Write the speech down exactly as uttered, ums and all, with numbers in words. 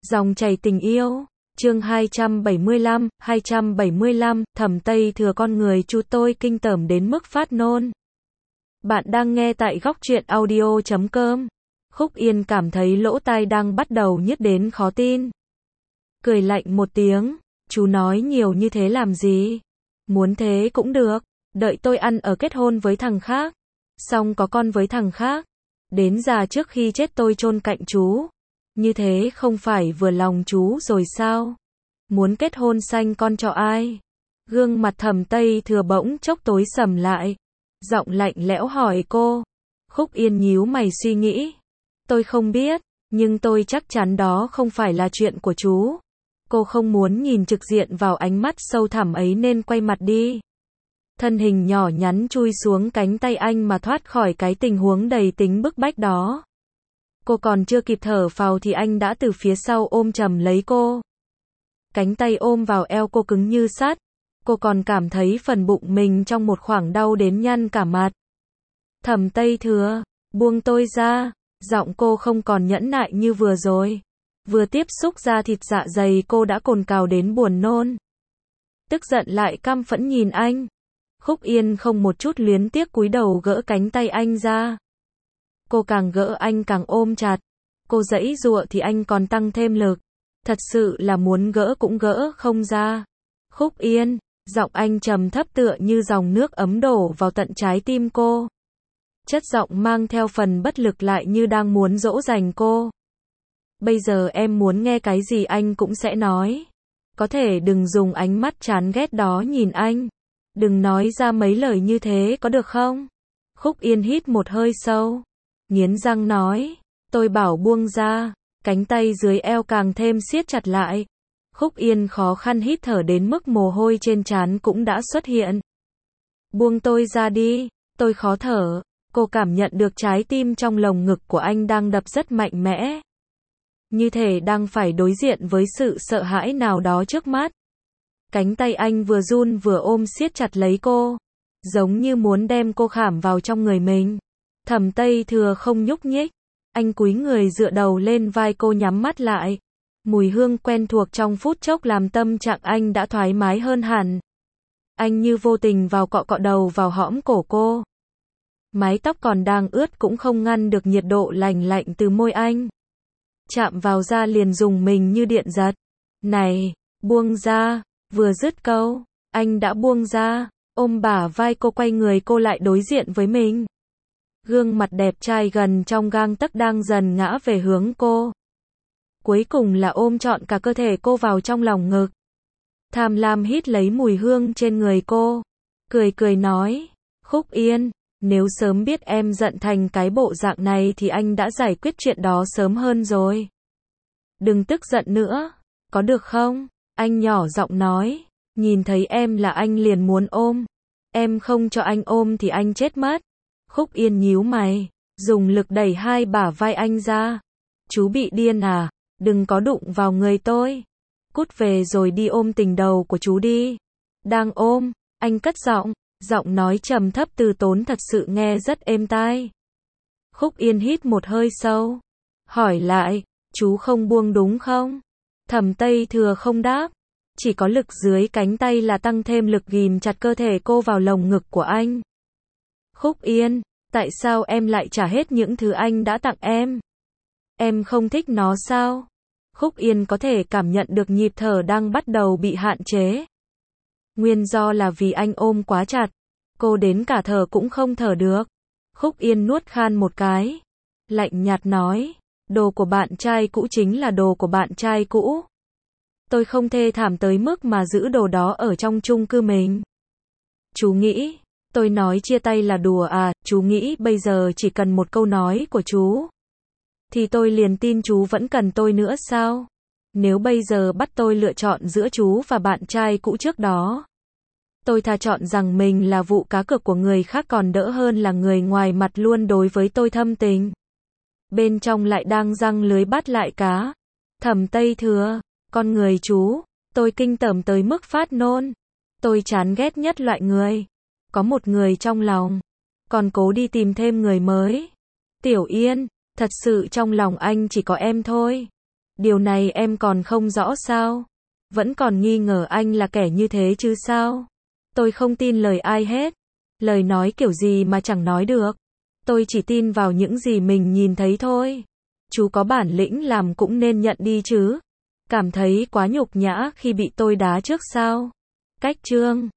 Dòng chảy tình yêu, chương hai trăm bảy mươi lăm, hai trăm bảy mươi lăm, Thẩm Tây Thừa con người chú tôi kinh tởm đến mức phát nôn. Bạn đang nghe tại góc truyện audio chấm com. Khúc Yên cảm thấy lỗ tai đang bắt đầu nhức đến khó tin. Cười lạnh một tiếng, chú nói nhiều như thế làm gì? Muốn thế cũng được, đợi tôi ăn ở kết hôn với thằng khác, xong có con với thằng khác, đến già trước khi chết tôi chôn cạnh chú. Như thế không phải vừa lòng chú rồi sao? Muốn kết hôn sanh con cho ai? Gương mặt Thẩm Tây Thừa bỗng chốc tối sầm lại. Giọng lạnh lẽo hỏi cô. Khúc Yên nhíu mày suy nghĩ. Tôi không biết, nhưng tôi chắc chắn đó không phải là chuyện của chú. Cô không muốn nhìn trực diện vào ánh mắt sâu thẳm ấy nên quay mặt đi. Thân hình nhỏ nhắn chui xuống cánh tay anh mà thoát khỏi cái tình huống đầy tính bức bách đó. Cô còn chưa kịp thở phào thì anh đã từ phía sau ôm chầm lấy cô. Cánh tay ôm vào eo cô cứng như sắt. Cô còn cảm thấy phần bụng mình trong một khoảng đau đến nhăn cả mặt. Thẩm Tây Thừa, buông tôi ra. Giọng cô không còn nhẫn nại như vừa rồi. Vừa tiếp xúc ra thịt dạ dày cô đã cồn cào đến buồn nôn. Tức giận lại căm phẫn nhìn anh. Khúc Yên không một chút luyến tiếc cúi đầu gỡ cánh tay anh ra. Cô càng gỡ anh càng ôm chặt. Cô giãy giụa thì anh còn tăng thêm lực. Thật sự là muốn gỡ cũng gỡ không ra. Khúc Yên, giọng anh trầm thấp tựa như dòng nước ấm đổ vào tận trái tim cô. Chất giọng mang theo phần bất lực lại như đang muốn dỗ dành cô. Bây giờ em muốn nghe cái gì anh cũng sẽ nói. Có thể đừng dùng ánh mắt chán ghét đó nhìn anh. Đừng nói ra mấy lời như thế có được không? Khúc Yên hít một hơi sâu. Nghiến răng nói. Tôi bảo buông ra. Cánh tay dưới eo càng thêm siết chặt lại. Khúc Yên khó khăn hít thở đến mức mồ hôi trên trán cũng đã xuất hiện. Buông tôi ra đi. Tôi khó thở. Cô cảm nhận được trái tim trong lồng ngực của anh đang đập rất mạnh mẽ. Như thể đang phải đối diện với sự sợ hãi nào đó trước mắt. Cánh tay anh vừa run vừa ôm siết chặt lấy cô. Giống như muốn đem cô khảm vào trong người mình. Thẩm Tây Thừa không nhúc nhích. Anh cúi người dựa đầu lên vai cô nhắm mắt lại. Mùi hương quen thuộc trong phút chốc làm tâm trạng anh đã thoải mái hơn hẳn. Anh như vô tình vào cọ cọ đầu vào hõm cổ cô. Mái tóc còn đang ướt cũng không ngăn được nhiệt độ lành lạnh từ môi anh. Chạm vào da liền dùng mình như điện giật. Này, buông ra. Vừa dứt câu, anh đã buông ra, ôm bả vai cô quay người cô lại đối diện với mình. Gương mặt đẹp trai gần trong gang tấc đang dần ngã về hướng cô. Cuối cùng là ôm trọn cả cơ thể cô vào trong lòng ngực. Tham lam hít lấy mùi hương trên người cô. Cười cười nói, Khúc Yên, nếu sớm biết em giận thành cái bộ dạng này thì anh đã giải quyết chuyện đó sớm hơn rồi. Đừng tức giận nữa, có được không? Anh nhỏ giọng nói, nhìn thấy em là anh liền muốn ôm. Em không cho anh ôm thì anh chết mất. Khúc Yên nhíu mày, dùng lực đẩy hai bả vai anh ra. Chú bị điên à? Đừng có đụng vào người tôi. Cút về rồi đi ôm tình đầu của chú đi. Đang ôm, anh cất giọng, giọng nói trầm thấp từ tốn thật sự nghe rất êm tai. Khúc Yên hít một hơi sâu, hỏi lại, chú không buông đúng không? Thẩm Tây Thừa không đáp, chỉ có lực dưới cánh tay là tăng thêm lực ghìm chặt cơ thể cô vào lồng ngực của anh. Khúc Yên, tại sao em lại trả hết những thứ anh đã tặng em? Em không thích nó sao? Khúc Yên có thể cảm nhận được nhịp thở đang bắt đầu bị hạn chế. Nguyên do là vì anh ôm quá chặt, cô đến cả thở cũng không thở được. Khúc Yên nuốt khan một cái, lạnh nhạt nói, đồ của bạn trai cũ chính là đồ của bạn trai cũ. Tôi không thê thảm tới mức mà giữ đồ đó ở trong chung cư mình. Chú nghĩ, tôi nói chia tay là đùa à? Chú nghĩ bây giờ chỉ cần một câu nói của chú thì tôi liền tin chú vẫn cần tôi nữa sao? Nếu bây giờ bắt tôi lựa chọn giữa chú và bạn trai cũ trước đó, tôi thà chọn rằng mình là vụ cá cược của người khác còn đỡ hơn là người ngoài mặt luôn đối với tôi thâm tình, bên trong lại đang giăng lưới bắt lại cá. Thẩm Tây Thừa, con người chú, tôi kinh tởm tới mức phát nôn. Tôi chán ghét nhất loại người có một người trong lòng, còn cố đi tìm thêm người mới. Tiểu Yên, thật sự trong lòng anh chỉ có em thôi. Điều này em còn không rõ sao? Vẫn còn nghi ngờ anh là kẻ như thế chứ sao? Tôi không tin lời ai hết. Lời nói kiểu gì mà chẳng nói được. Tôi chỉ tin vào những gì mình nhìn thấy thôi. Chú có bản lĩnh làm cũng nên nhận đi chứ. Cảm thấy quá nhục nhã khi bị tôi đá trước sao? Cách chương